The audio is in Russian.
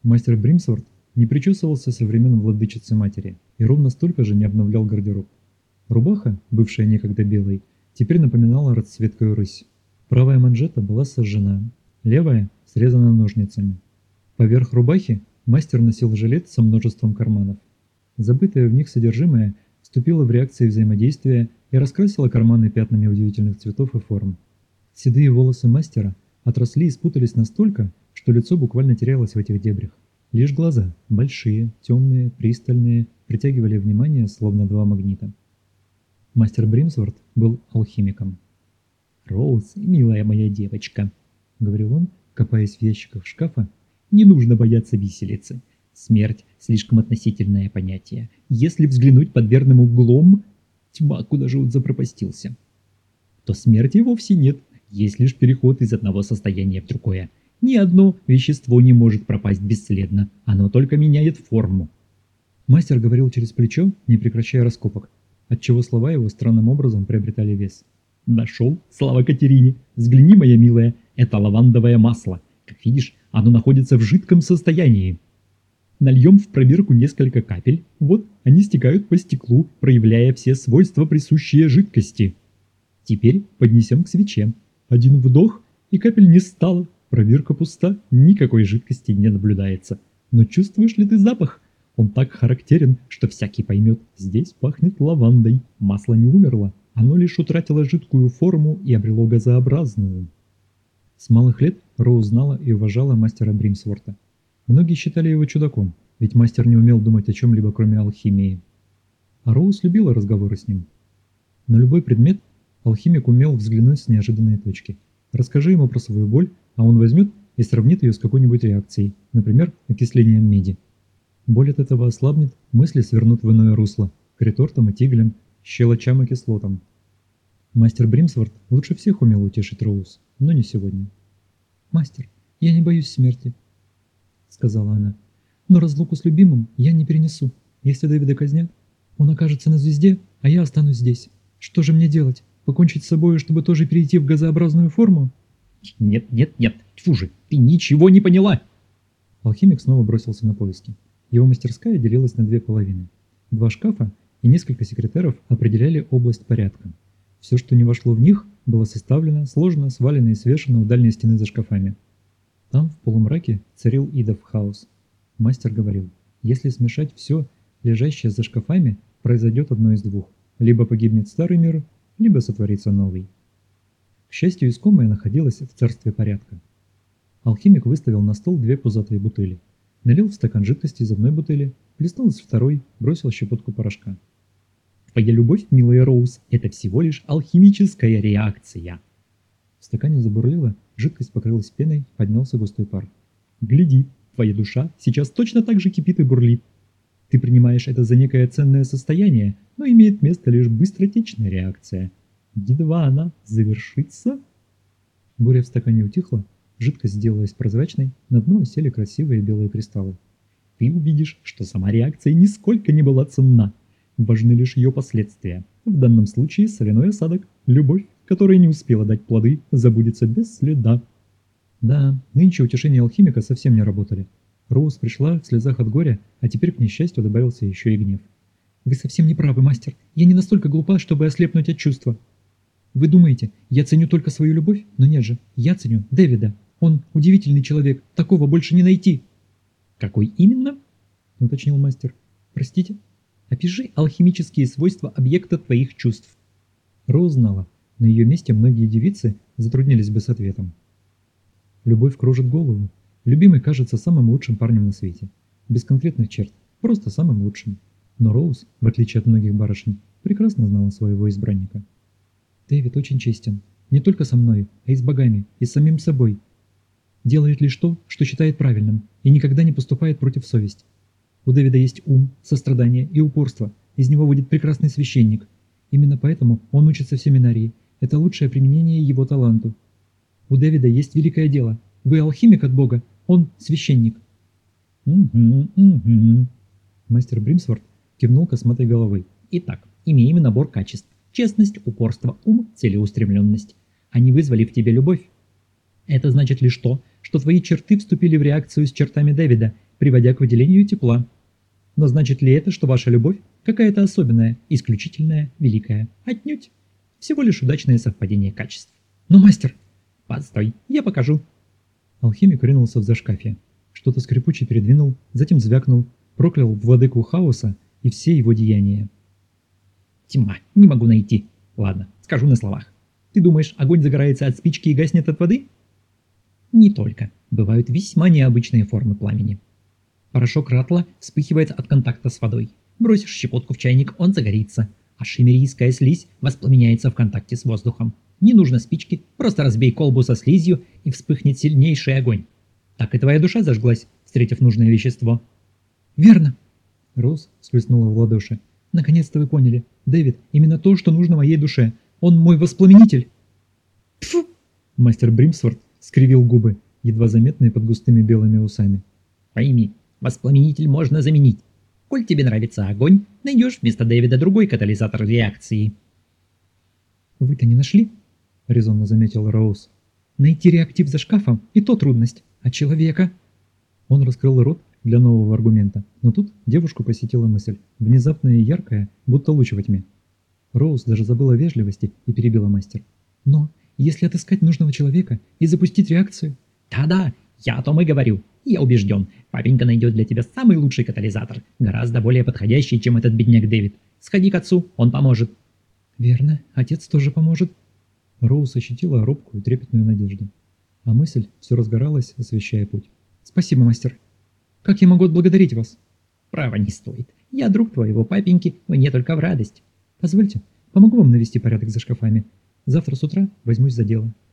Мастер Бримсворт не причесывался со времен владычицы матери и ровно столько же не обновлял гардероб. Рубаха, бывшая некогда белой, теперь напоминала расцветкою рысь. Правая манжета была сожжена, левая срезана ножницами. Поверх рубахи мастер носил жилет со множеством карманов. Забытое в них содержимое вступило в реакции взаимодействия и раскрасило карманы пятнами удивительных цветов и форм. Седые волосы мастера отросли и спутались настолько, что лицо буквально терялось в этих дебрях. Лишь глаза, большие, темные, пристальные, притягивали внимание, словно два магнита. Мастер Бримсворт был алхимиком. «Роуз, милая моя девочка», — говорил он, копаясь в ящиках шкафа, — «не нужно бояться виселицы. Смерть – слишком относительное понятие. Если взглянуть под верным углом, тьма, куда же он запропастился, то смерти вовсе нет, есть лишь переход из одного состояния в другое. Ни одно вещество не может пропасть бесследно, оно только меняет форму». Мастер говорил через плечо, не прекращая раскопок, отчего слова его странным образом приобретали вес. «Нашел, слава Катерине! Взгляни, моя милая, это лавандовое масло. Как видишь, оно находится в жидком состоянии. Нальем в пробирку несколько капель, вот они стекают по стеклу, проявляя все свойства, присущие жидкости. Теперь поднесем к свече. Один вдох, и капель не стало. Пробирка пуста, никакой жидкости не наблюдается. Но чувствуешь ли ты запах? Он так характерен, что всякий поймет, здесь пахнет лавандой. Масло не умерло, оно лишь утратило жидкую форму и обрело газообразную». С малых лет Роуз знала и уважала мастера Бримсворта. Многие считали его чудаком, ведь мастер не умел думать о чем-либо, кроме алхимии. А Роуз любила разговоры с ним. На любой предмет алхимик умел взглянуть с неожиданной точки. Расскажи ему про свою боль, а он возьмет и сравнит ее с какой-нибудь реакцией, например, окислением меди. Боль от этого ослабнет, мысли свернут в иное русло, к ретортам и тиглям, щелочам и кислотам. Мастер Бримсворт лучше всех умел утешить Роуз, но не сегодня. «Мастер, я не боюсь смерти», — сказала она. «Но разлуку с любимым я не перенесу. Если Дэвида казнят, он окажется на звезде, а я останусь здесь. Что же мне делать? Покончить с собой, чтобы тоже перейти в газообразную форму?» «Нет, нет, нет, тьфу же, ты ничего не поняла!» Алхимик снова бросился на поиски. Его мастерская делилась на две половины. 2 шкафа и несколько секретеров определяли область порядка. Все, что не вошло в них, было составлено, сложено, свалено и свешено у дальней стены за шкафами. Там, в полумраке, царил идов хаос. Мастер говорил, если смешать все, лежащее за шкафами, произойдет одно из двух. Либо погибнет старый мир, либо сотворится новый. К счастью, искомое находилось в царстве порядка. Алхимик выставил на стол 2 пузатые бутыли. Налил в стакан жидкости из одной бутыли, плеснул из второй, бросил щепотку порошка. «Твоя любовь, милая Роуз, это всего лишь алхимическая реакция». В стакане забурлило, жидкость покрылась пеной, поднялся густой пар. «Гляди, твоя душа сейчас точно так же кипит и бурлит. Ты принимаешь это за некое ценное состояние, но имеет место лишь быстротечная реакция. Едва она завершится...» Буря в стакане утихла, жидкость сделалась прозрачной, на дно осели красивые белые кристаллы. «Ты увидишь, что сама реакция нисколько не была ценна. Важны лишь ее последствия. В данном случае соляной осадок, любовь, которая не успела дать плоды, забудется без следа». Да, нынче утешения алхимика совсем не работали. Роуз пришла в слезах от горя, а теперь к несчастью добавился еще и гнев. «Вы совсем не правы, мастер. Я не настолько глупа, чтобы ослепнуть от чувства. Вы думаете, я ценю только свою любовь? Но нет же, я ценю Дэвида. Он удивительный человек, такого больше не найти». «Какой именно?» — уточнил мастер. «Простите?» «Опиши алхимические свойства объекта твоих чувств». Роуз знала, на ее месте многие девицы затруднились бы с ответом. Любовь кружит голову. Любимый кажется самым лучшим парнем на свете. Без конкретных черт, просто самым лучшим. Но Роуз, в отличие от многих барышень, прекрасно знала своего избранника. Дэвид очень честен. Не только со мной, а и с богами, и с самим собой. Делает лишь то, что считает правильным, и никогда не поступает против совести. У Дэвида есть ум, сострадание и упорство. Из него выйдет прекрасный священник. Именно поэтому он учится в семинарии. Это лучшее применение его таланту. У Дэвида есть великое дело. Вы алхимик от Бога, он священник. Мастер Бримсворт кивнул косматой головой. «Итак, имеем набор качеств. Честность, упорство, ум, целеустремленность. Они вызвали в тебе любовь. Это значит лишь то, что твои черты вступили в реакцию с чертами Дэвида, приводя к выделению тепла. Но значит ли это, что ваша любовь какая-то особенная, исключительная, великая? Отнюдь. Всего лишь удачное совпадение качеств. Но, мастер... Постой, я покажу. Алхимик ринулся в зашкафье. Что-то скрипуче передвинул, затем звякнул, проклял владыку хаоса и все его деяния. Тьма, не могу найти. Ладно, скажу на словах. Ты думаешь, огонь загорается от спички и гаснет от воды? Не только. Бывают весьма необычные формы пламени. Порошок ратла вспыхивает от контакта с водой. Бросишь щепотку в чайник, он загорится. А шиммерийская слизь воспламеняется в контакте с воздухом. Не нужно спички, просто разбей колбу со слизью и вспыхнет сильнейший огонь. Так и твоя душа зажглась, встретив нужное вещество. Верно. Роуз сплеснула в ладоши. Наконец-то вы поняли. Дэвид, именно то, что нужно моей душе. Он мой воспламенитель. Тьфу! Мастер Бримсворт скривил губы, едва заметные под густыми белыми усами. Пойми, воспламенитель можно заменить. Коль тебе нравится огонь, найдешь вместо Дэвида другой катализатор реакции. Вы-то не нашли? Резонно заметил Роуз. Найти реактив за шкафом – и то трудность. А человека? Он раскрыл рот для нового аргумента, но тут девушку посетила мысль, внезапная и яркая, будто луч во тьме. Роуз даже забыла о вежливости и перебила мастер. Но если отыскать нужного человека и запустить реакцию... Да-да, я о том и говорю. Я убежден, папенька найдет для тебя самый лучший катализатор, гораздо более подходящий, чем этот бедняк Дэвид. Сходи к отцу, он поможет. Верно, отец тоже поможет. Роуз ощутила робкую и трепетную надежду. А мысль все разгоралась, освещая путь. Спасибо, мастер. Как я могу отблагодарить вас? Право не стоит. Я друг твоего папеньки, мне только в радость. Позвольте, помогу вам навести порядок за шкафами. Завтра с утра возьмусь за дело.